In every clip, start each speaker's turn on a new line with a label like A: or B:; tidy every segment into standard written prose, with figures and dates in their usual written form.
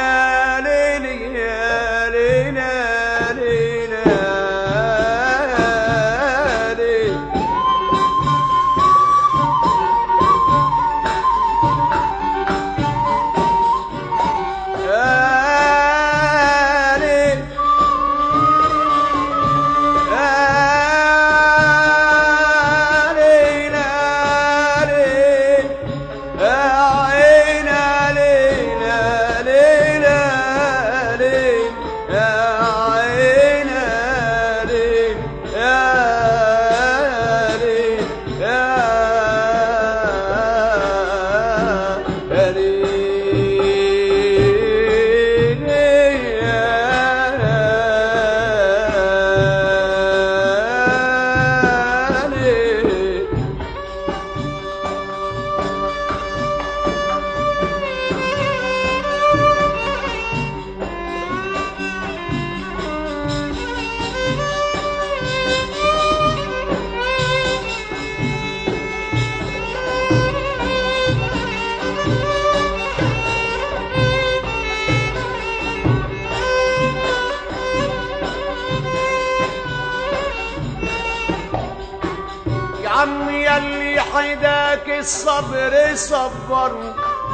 A: عمي يلي حداك الصبر صبرني،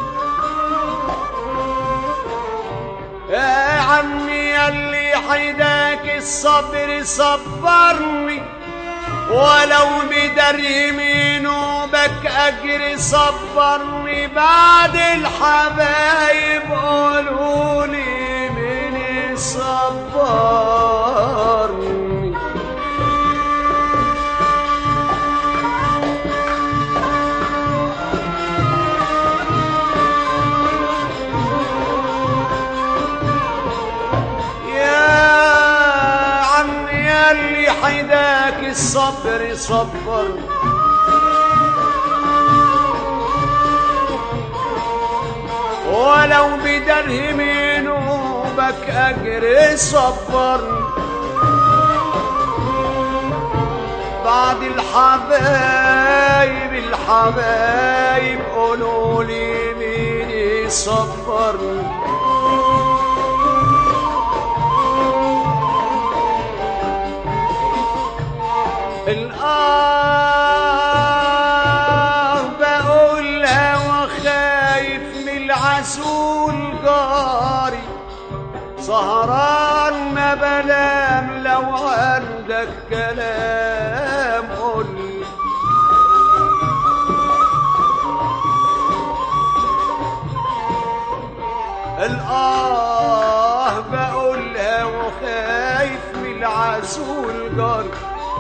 A: يا عمي يلي حداك الصبر صبرني، ولو بدرهم ينوبك أجر صبرني. بعد الحبايب قولولي من صبرني. حداك الصبر صبر، ولو بدرهم ينوبك أجر صبر. بعد الحبايب قولولي مين يصبرني. بقولها وخايف من العسول جاري، سهران ما بنام، لو عندك كلام قولي. بقولها وخايف من العسول جاري،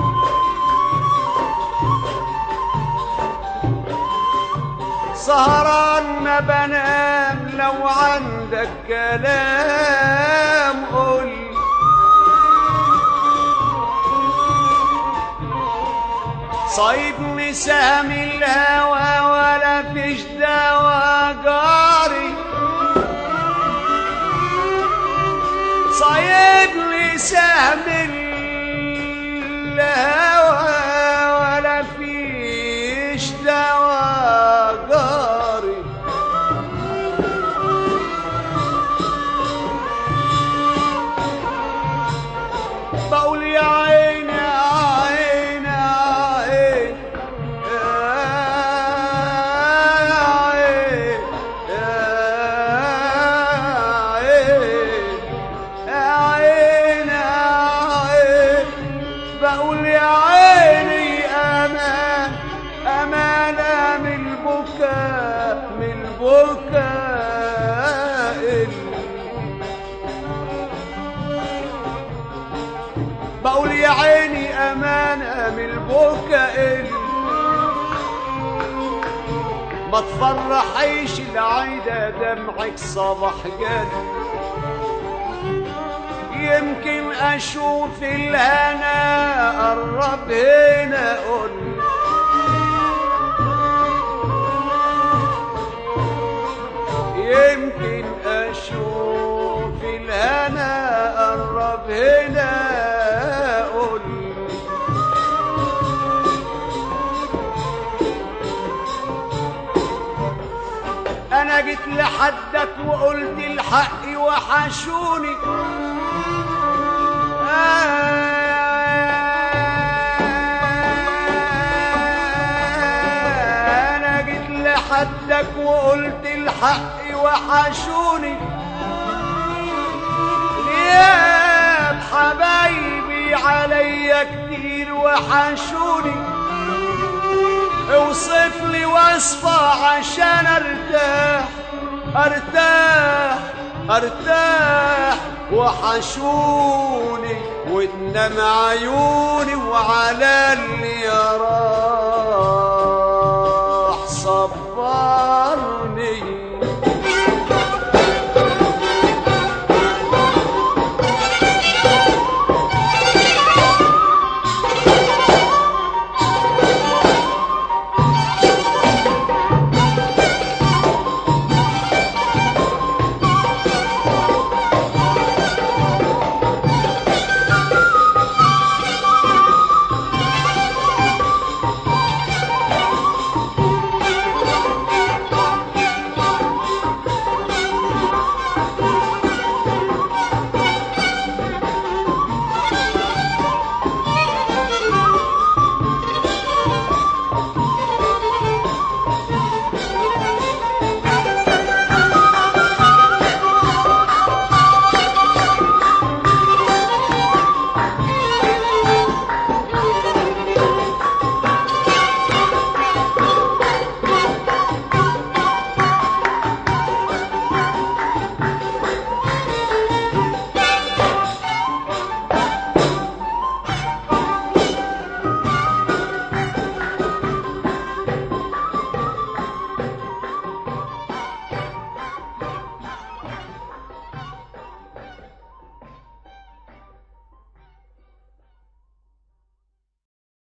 A: سهران ما بنام، لو عندك كلام قولي. صايبني سهم الهوى ولا فيش دوا جاري، صايبني سهم الهوى ولا فيش دوا جاري. بقول يا عيني يا عيني يا عيني يا عيني يا عيني، بقول يا عيني أمان أمانة من البكاء من البكاء. بقول يا عيني أمانة من البكاء، ما تفرحيش العيدة دمعك صباح جاني. يمكن أشوف الهنا قرب هنا قولي. يمكن أشوف الهنا قرب هنا قولي. أنا جيت لحدك وقلت الحق وحشوني، انا جيت لحدك وقلت الحق وحشوني، غياب حبايبي عليا كتير وحشوني، اوصف لي وصفة عشان ارتاح ارتاح ارتاح، وحشوني وتنام عيوني وعلى اللي يراه